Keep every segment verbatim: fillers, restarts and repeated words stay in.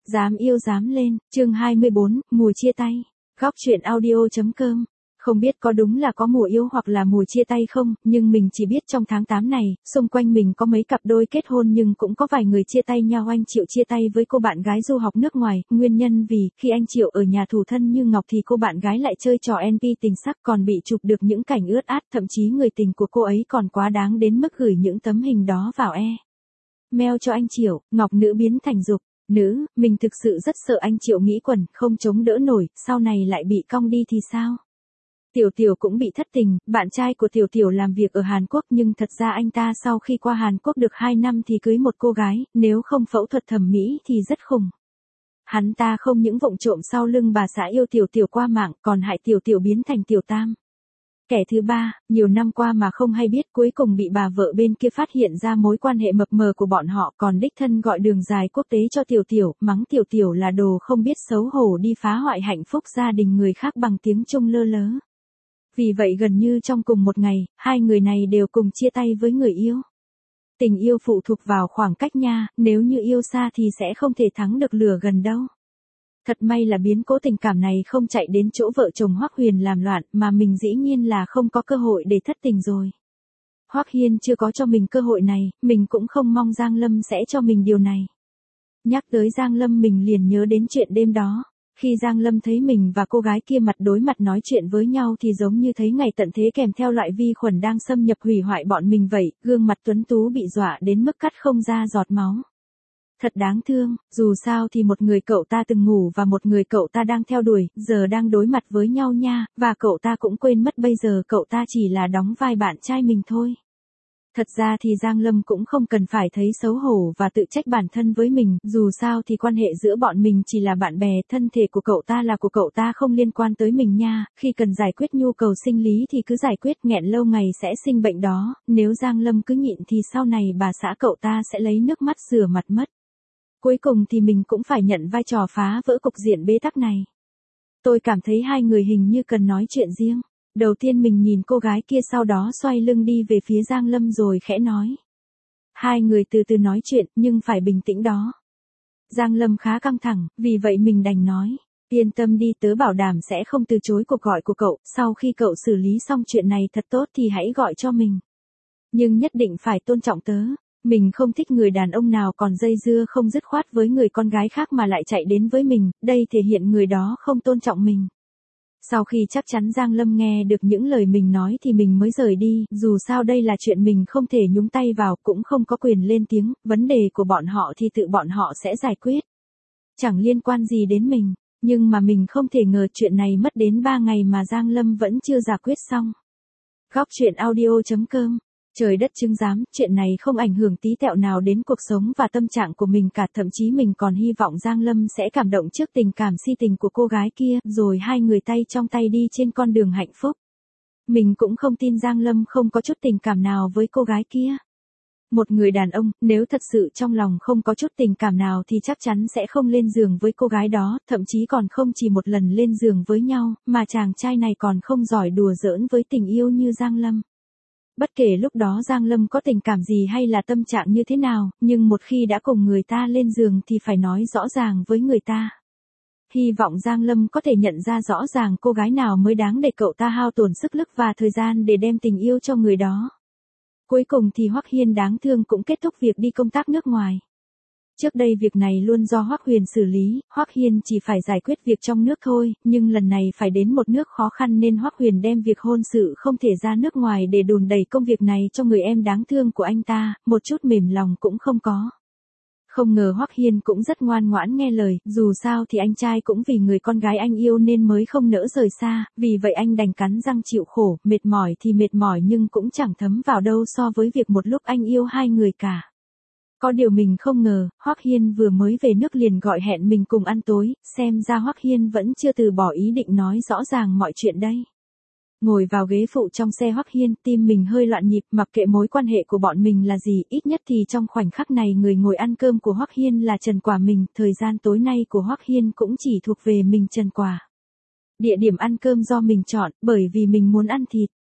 Dám yêu dám lên, chương hai mươi bốn, mùa chia tay. Góc truyện audio.com. Không biết có đúng là có mùa yêu hoặc là mùa chia tay không, nhưng mình chỉ biết trong tháng tám này, xung quanh mình có mấy cặp đôi kết hôn nhưng cũng có vài người chia tay nhau. Anh Triệu chia tay với cô bạn gái du học nước ngoài, nguyên nhân vì khi anh Triệu ở nhà thủ thân như ngọc thì cô bạn gái lại chơi trò en pê tình sắc, còn bị chụp được những cảnh ướt át, thậm chí người tình của cô ấy còn quá đáng đến mức gửi những tấm hình đó vào e mail cho anh Triệu. Ngọc nữ biến thành dục nữ, mình thực sự rất sợ anh Triệu nghĩ quẩn, không chống đỡ nổi, sau này lại bị cong đi thì sao? Tiểu Tiểu cũng bị thất tình, bạn trai của Tiểu Tiểu làm việc ở Hàn Quốc nhưng thật ra anh ta sau khi qua Hàn Quốc được hai năm thì cưới một cô gái, nếu không phẫu thuật thẩm mỹ thì rất khủng. Hắn ta không những vụng trộm sau lưng bà xã yêu Tiểu Tiểu qua mạng, còn hại Tiểu Tiểu biến thành Tiểu Tam. Kẻ thứ ba, nhiều năm qua mà không hay biết, cuối cùng bị bà vợ bên kia phát hiện ra mối quan hệ mập mờ của bọn họ, còn đích thân gọi đường dài quốc tế cho Tiểu Tiểu, mắng Tiểu Tiểu là đồ không biết xấu hổ đi phá hoại hạnh phúc gia đình người khác bằng tiếng Trung lơ lớ. Vì vậy gần như trong cùng một ngày, hai người này đều cùng chia tay với người yêu. Tình yêu phụ thuộc vào khoảng cách nha, nếu như yêu xa thì sẽ không thể thắng được lửa gần đâu. Thật may là biến cố tình cảm này không chạy đến chỗ vợ chồng Hoắc Huyền làm loạn, mà mình dĩ nhiên là không có cơ hội để thất tình rồi. Hoắc Hiên chưa có cho mình cơ hội này, mình cũng không mong Giang Lâm sẽ cho mình điều này. Nhắc tới Giang Lâm mình liền nhớ đến chuyện đêm đó. Khi Giang Lâm thấy mình và cô gái kia mặt đối mặt nói chuyện với nhau thì giống như thấy ngày tận thế kèm theo loại vi khuẩn đang xâm nhập hủy hoại bọn mình vậy, gương mặt tuấn tú bị dọa đến mức cắt không ra giọt máu. Thật đáng thương, dù sao thì một người cậu ta từng ngủ và một người cậu ta đang theo đuổi, giờ đang đối mặt với nhau nha, và cậu ta cũng quên mất bây giờ cậu ta chỉ là đóng vai bạn trai mình thôi. Thật ra thì Giang Lâm cũng không cần phải thấy xấu hổ và tự trách bản thân với mình, dù sao thì quan hệ giữa bọn mình chỉ là bạn bè, thân thể của cậu ta là của cậu ta không liên quan tới mình nha, khi cần giải quyết nhu cầu sinh lý thì cứ giải quyết, nghẹn lâu ngày sẽ sinh bệnh đó, nếu Giang Lâm cứ nhịn thì sau này bà xã cậu ta sẽ lấy nước mắt rửa mặt mất. Cuối cùng thì mình cũng phải nhận vai trò phá vỡ cục diện bế tắc này. Tôi cảm thấy hai người hình như cần nói chuyện riêng. Đầu tiên mình nhìn cô gái kia, sau đó xoay lưng đi về phía Giang Lâm rồi khẽ nói. Hai người từ từ nói chuyện, nhưng phải bình tĩnh đó. Giang Lâm khá căng thẳng, vì vậy mình đành nói. Yên tâm đi, tớ bảo đảm sẽ không từ chối cuộc gọi của cậu, sau khi cậu xử lý xong chuyện này thật tốt thì hãy gọi cho mình. Nhưng nhất định phải tôn trọng tớ. Mình không thích người đàn ông nào còn dây dưa không dứt khoát với người con gái khác mà lại chạy đến với mình, đây thể hiện người đó không tôn trọng mình. Sau khi chắc chắn Giang Lâm nghe được những lời mình nói thì mình mới rời đi, dù sao đây là chuyện mình không thể nhúng tay vào, cũng không có quyền lên tiếng, vấn đề của bọn họ thì tự bọn họ sẽ giải quyết. Chẳng liên quan gì đến mình, nhưng mà mình không thể ngờ chuyện này mất đến ba ngày mà Giang Lâm vẫn chưa giải quyết xong. Góc truyện audio.com. Trời đất chứng giám, chuyện này không ảnh hưởng tí tẹo nào đến cuộc sống và tâm trạng của mình cả, thậm chí mình còn hy vọng Giang Lâm sẽ cảm động trước tình cảm si tình của cô gái kia, rồi hai người tay trong tay đi trên con đường hạnh phúc. Mình cũng không tin Giang Lâm không có chút tình cảm nào với cô gái kia. Một người đàn ông, nếu thật sự trong lòng không có chút tình cảm nào thì chắc chắn sẽ không lên giường với cô gái đó, thậm chí còn không chỉ một lần lên giường với nhau, mà chàng trai này còn không giỏi đùa giỡn với tình yêu như Giang Lâm. Bất kể lúc đó Giang Lâm có tình cảm gì hay là tâm trạng như thế nào, nhưng một khi đã cùng người ta lên giường thì phải nói rõ ràng với người ta. Hy vọng Giang Lâm có thể nhận ra rõ ràng cô gái nào mới đáng để cậu ta hao tổn sức lực và thời gian để đem tình yêu cho người đó. Cuối cùng thì Hoắc Hiên đáng thương cũng kết thúc việc đi công tác nước ngoài. Trước đây việc này luôn do Hoắc Huyền xử lý, Hoắc Hiên chỉ phải giải quyết việc trong nước thôi, nhưng lần này phải đến một nước khó khăn nên Hoắc Huyền đem việc hôn sự không thể ra nước ngoài để đùn đẩy công việc này cho người em đáng thương của anh ta, một chút mềm lòng cũng không có. Không ngờ Hoắc Hiên cũng rất ngoan ngoãn nghe lời, dù sao thì anh trai cũng vì người con gái anh yêu nên mới không nỡ rời xa, vì vậy anh đành cắn răng chịu khổ, mệt mỏi thì mệt mỏi nhưng cũng chẳng thấm vào đâu so với việc một lúc anh yêu hai người cả. Có điều mình không ngờ, Hoắc Hiên vừa mới về nước liền gọi hẹn mình cùng ăn tối, xem ra Hoắc Hiên vẫn chưa từ bỏ ý định nói rõ ràng mọi chuyện đây. Ngồi vào ghế phụ trong xe Hoắc Hiên, tim mình hơi loạn nhịp, mặc kệ mối quan hệ của bọn mình là gì, ít nhất thì trong khoảnh khắc này người ngồi ăn cơm của Hoắc Hiên là Trần Quả mình, thời gian tối nay của Hoắc Hiên cũng chỉ thuộc về mình Trần Quả. Địa điểm ăn cơm do mình chọn, bởi vì mình muốn ăn thịt.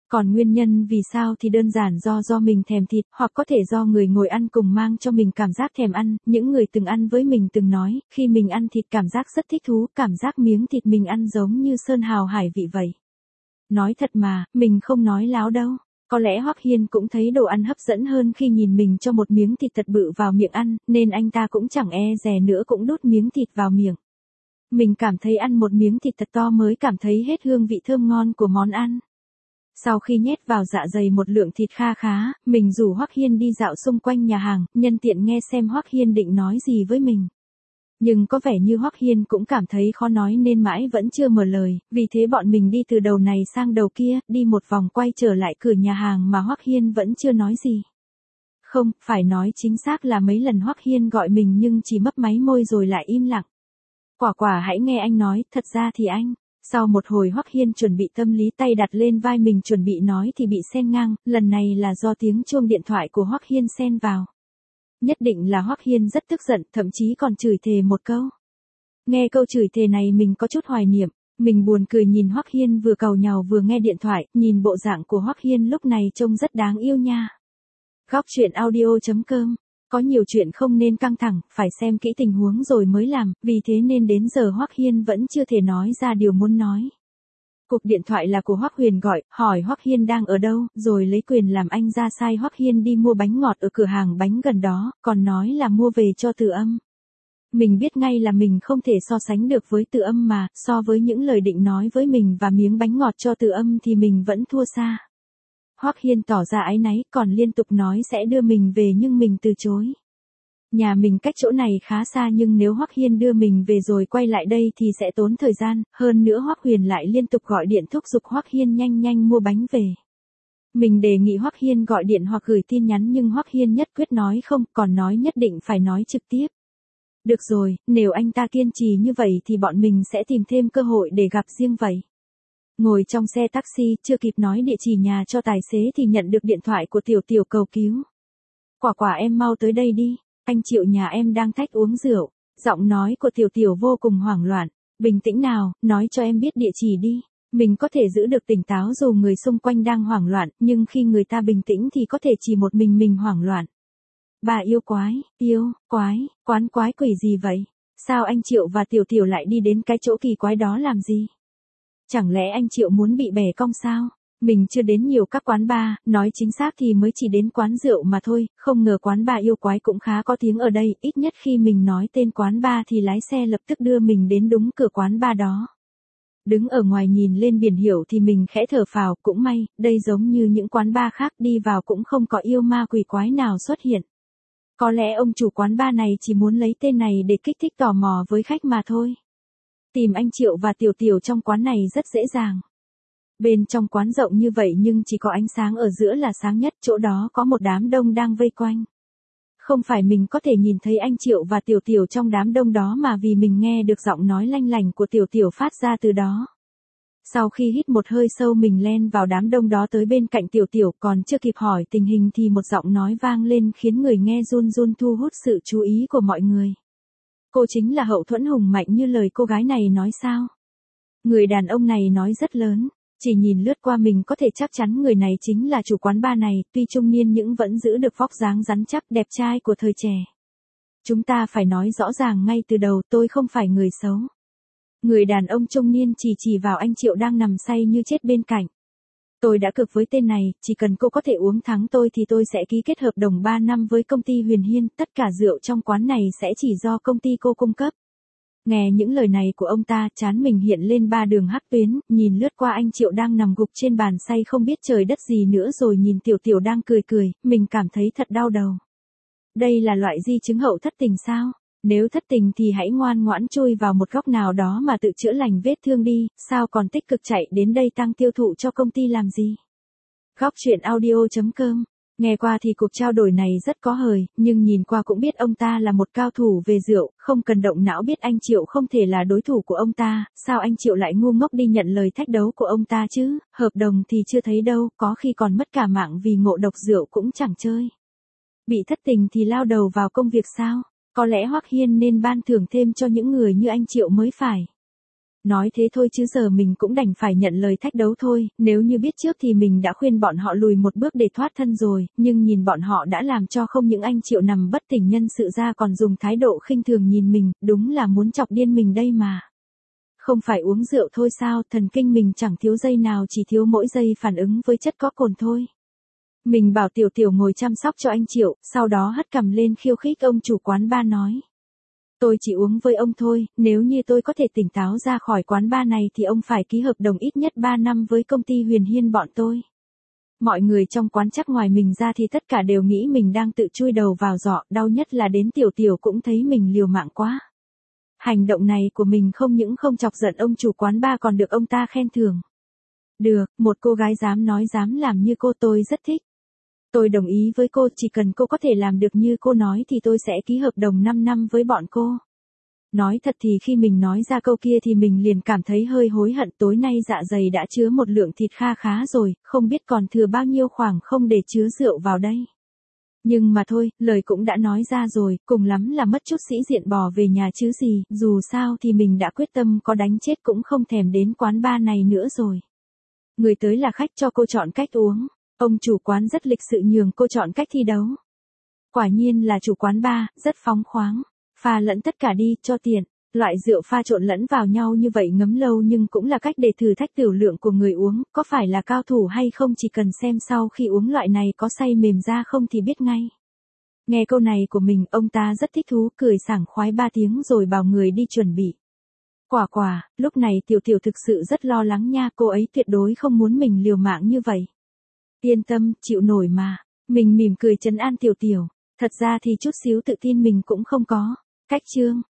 Còn nguyên nhân vì sao thì đơn giản do do mình thèm thịt, hoặc có thể do người ngồi ăn cùng mang cho mình cảm giác thèm ăn, những người từng ăn với mình từng nói, khi mình ăn thịt cảm giác rất thích thú, cảm giác miếng thịt mình ăn giống như sơn hào hải vị vậy. Nói thật mà, mình không nói láo đâu. Có lẽ Hoắc Hiên cũng thấy đồ ăn hấp dẫn hơn khi nhìn mình cho một miếng thịt thật bự vào miệng ăn, nên anh ta cũng chẳng e dè nữa cũng đút miếng thịt vào miệng. Mình cảm thấy ăn một miếng thịt thật to mới cảm thấy hết hương vị thơm ngon của món ăn. Sau khi nhét vào dạ dày một lượng thịt kha khá, mình rủ Hoắc Hiên đi dạo xung quanh nhà hàng, nhân tiện nghe xem Hoắc Hiên định nói gì với mình. Nhưng có vẻ như Hoắc Hiên cũng cảm thấy khó nói nên mãi vẫn chưa mở lời, vì thế bọn mình đi từ đầu này sang đầu kia, đi một vòng quay trở lại cửa nhà hàng mà Hoắc Hiên vẫn chưa nói gì. Không, phải nói chính xác là mấy lần Hoắc Hiên gọi mình nhưng chỉ mấp máy môi rồi lại im lặng. Quả quả hãy nghe anh nói, thật ra thì anh... Sau một hồi Hoắc Hiên chuẩn bị tâm lý tay đặt lên vai mình chuẩn bị nói thì bị xen ngang, lần này là do tiếng chuông điện thoại của Hoắc Hiên xen vào. Nhất định là Hoắc Hiên rất tức giận, thậm chí còn chửi thề một câu. Nghe câu chửi thề này mình có chút hoài niệm, mình buồn cười nhìn Hoắc Hiên vừa càu nhàu vừa nghe điện thoại, nhìn bộ dạng của Hoắc Hiên lúc này trông rất đáng yêu nha. Góc truyện audio chấm com. Có nhiều chuyện không nên căng thẳng, phải xem kỹ tình huống rồi mới làm, vì thế nên đến giờ Hoắc Hiên vẫn chưa thể nói ra điều muốn nói. Cuộc điện thoại là của Hoắc Huyền gọi, hỏi Hoắc Hiên đang ở đâu, rồi lấy quyền làm anh ra sai Hoắc Hiên đi mua bánh ngọt ở cửa hàng bánh gần đó, còn nói là mua về cho Từ Âm. Mình biết ngay là mình không thể so sánh được với Từ Âm mà, so với những lời định nói với mình và miếng bánh ngọt cho Từ Âm thì mình vẫn thua xa. Hoắc Hiên tỏ ra áy náy, còn liên tục nói sẽ đưa mình về nhưng mình từ chối. Nhà mình cách chỗ này khá xa nhưng nếu Hoắc Hiên đưa mình về rồi quay lại đây thì sẽ tốn thời gian, hơn nữa Hoắc Huyền lại liên tục gọi điện thúc giục Hoắc Hiên nhanh nhanh mua bánh về. Mình đề nghị Hoắc Hiên gọi điện hoặc gửi tin nhắn nhưng Hoắc Hiên nhất quyết nói không, còn nói nhất định phải nói trực tiếp. Được rồi, nếu anh ta kiên trì như vậy thì bọn mình sẽ tìm thêm cơ hội để gặp riêng vậy. Ngồi trong xe taxi, chưa kịp nói địa chỉ nhà cho tài xế thì nhận được điện thoại của Tiểu Tiểu cầu cứu. Quả quả em mau tới đây đi, anh Triệu nhà em đang thách uống rượu. Giọng nói của Tiểu Tiểu vô cùng hoảng loạn. Bình tĩnh nào, nói cho em biết địa chỉ đi. Mình có thể giữ được tỉnh táo dù người xung quanh đang hoảng loạn, nhưng khi người ta bình tĩnh thì có thể chỉ một mình mình hoảng loạn. Bà yêu quái, yêu, quái, quán quái quỷ gì vậy? Sao anh Triệu và Tiểu Tiểu lại đi đến cái chỗ kỳ quái đó làm gì? Chẳng lẽ anh Triệu muốn bị bẻ cong sao? Mình chưa đến nhiều các quán bar, nói chính xác thì mới chỉ đến quán rượu mà thôi, không ngờ quán bar yêu quái cũng khá có tiếng ở đây, ít nhất khi mình nói tên quán bar thì lái xe lập tức đưa mình đến đúng cửa quán bar đó. Đứng ở ngoài nhìn lên biển hiệu thì mình khẽ thở phào, cũng may, đây giống như những quán bar khác đi vào cũng không có yêu ma quỷ quái nào xuất hiện. Có lẽ ông chủ quán bar này chỉ muốn lấy tên này để kích thích tò mò với khách mà thôi. Tìm anh Triệu và Tiểu Tiểu trong quán này rất dễ dàng. Bên trong quán rộng như vậy nhưng chỉ có ánh sáng ở giữa là sáng nhất, chỗ đó có một đám đông đang vây quanh. Không phải mình có thể nhìn thấy anh Triệu và Tiểu Tiểu trong đám đông đó mà vì mình nghe được giọng nói lanh lành của Tiểu Tiểu phát ra từ đó. Sau khi hít một hơi sâu mình len vào đám đông đó tới bên cạnh Tiểu Tiểu, còn chưa kịp hỏi tình hình thì một giọng nói vang lên khiến người nghe run run thu hút sự chú ý của mọi người. Cô chính là Hậu Thuẫn hùng mạnh như lời cô gái này nói sao? Người đàn ông này nói rất lớn, chỉ nhìn lướt qua mình có thể chắc chắn người này chính là chủ quán bar này, tuy trung niên nhưng vẫn giữ được vóc dáng rắn chắc đẹp trai của thời trẻ. Chúng ta phải nói rõ ràng ngay từ đầu, tôi không phải người xấu. Người đàn ông trung niên chỉ chỉ vào anh Triệu đang nằm say như chết bên cạnh. Tôi đã cược với tên này, chỉ cần cô có thể uống thắng tôi thì tôi sẽ ký kết hợp đồng ba năm với công ty Huyền Hiên, tất cả rượu trong quán này sẽ chỉ do công ty cô cung cấp. Nghe những lời này của ông ta, trán mình hiện lên ba đường hắc tuyến, nhìn lướt qua anh Triệu đang nằm gục trên bàn say không biết trời đất gì nữa rồi nhìn Tiểu Tiểu đang cười cười, mình cảm thấy thật đau đầu. Đây là loại di chứng hậu thất tình sao? Nếu thất tình thì hãy ngoan ngoãn chui vào một góc nào đó mà tự chữa lành vết thương đi, sao còn tích cực chạy đến đây tăng tiêu thụ cho công ty làm gì? Góc truyện audio chấm com. Nghe qua thì cuộc trao đổi này rất có hời, nhưng nhìn qua cũng biết ông ta là một cao thủ về rượu, không cần động não biết anh Triệu không thể là đối thủ của ông ta, sao anh Triệu lại ngu ngốc đi nhận lời thách đấu của ông ta chứ, hợp đồng thì chưa thấy đâu, có khi còn mất cả mạng vì ngộ độc rượu cũng chẳng chơi. Bị thất tình thì lao đầu vào công việc sao? Có lẽ Hoắc Hiên nên ban thưởng thêm cho những người như anh Triệu mới phải. Nói thế thôi chứ giờ mình cũng đành phải nhận lời thách đấu thôi, nếu như biết trước thì mình đã khuyên bọn họ lùi một bước để thoát thân rồi, nhưng nhìn bọn họ đã làm cho không những anh Triệu nằm bất tỉnh nhân sự ra còn dùng thái độ khinh thường nhìn mình, đúng là muốn chọc điên mình đây mà. Không phải uống rượu thôi sao, thần kinh mình chẳng thiếu giây nào, chỉ thiếu mỗi giây phản ứng với chất có cồn thôi. Mình bảo Tiểu Tiểu ngồi chăm sóc cho anh Triệu, sau đó hất cằm lên khiêu khích ông chủ quán bar nói. Tôi chỉ uống với ông thôi, nếu như tôi có thể tỉnh táo ra khỏi quán bar này thì ông phải ký hợp đồng ít nhất ba năm với công ty Huyền Hiên bọn tôi. Mọi người trong quán chắc ngoài mình ra thì tất cả đều nghĩ mình đang tự chui đầu vào giỏ, đau nhất là đến Tiểu Tiểu cũng thấy mình liều mạng quá. Hành động này của mình không những không chọc giận ông chủ quán bar còn được ông ta khen thưởng. Được, một cô gái dám nói dám làm như cô tôi rất thích. Tôi đồng ý với cô, chỉ cần cô có thể làm được như cô nói thì tôi sẽ ký hợp đồng năm năm với bọn cô. Nói thật thì khi mình nói ra câu kia thì mình liền cảm thấy hơi hối hận, tối nay dạ dày đã chứa một lượng thịt kha khá rồi, không biết còn thừa bao nhiêu khoảng không để chứa rượu vào đây. Nhưng mà thôi, lời cũng đã nói ra rồi, cùng lắm là mất chút sĩ diện bò về nhà chứ gì, dù sao thì mình đã quyết tâm có đánh chết cũng không thèm đến quán bar này nữa rồi. Người tới là khách cho cô chọn cách uống. Ông chủ quán rất lịch sự nhường cô chọn cách thi đấu. Quả nhiên là chủ quán bar, rất phóng khoáng. Pha lẫn tất cả đi, cho tiện. Loại rượu pha trộn lẫn vào nhau như vậy ngấm lâu nhưng cũng là cách để thử thách tiểu lượng của người uống, có phải là cao thủ hay không chỉ cần xem sau khi uống loại này có say mềm ra không thì biết ngay. Nghe câu này của mình, ông ta rất thích thú, cười sảng khoái ba tiếng rồi bảo người đi chuẩn bị. Quả quả, lúc này Tiểu Tiểu thực sự rất lo lắng nha, cô ấy tuyệt đối không muốn mình liều mạng như vậy. Yên tâm, chịu nổi mà. Mình mỉm cười trấn an Tiểu Tiểu. Thật ra thì chút xíu tự tin mình cũng không có. Cách chương.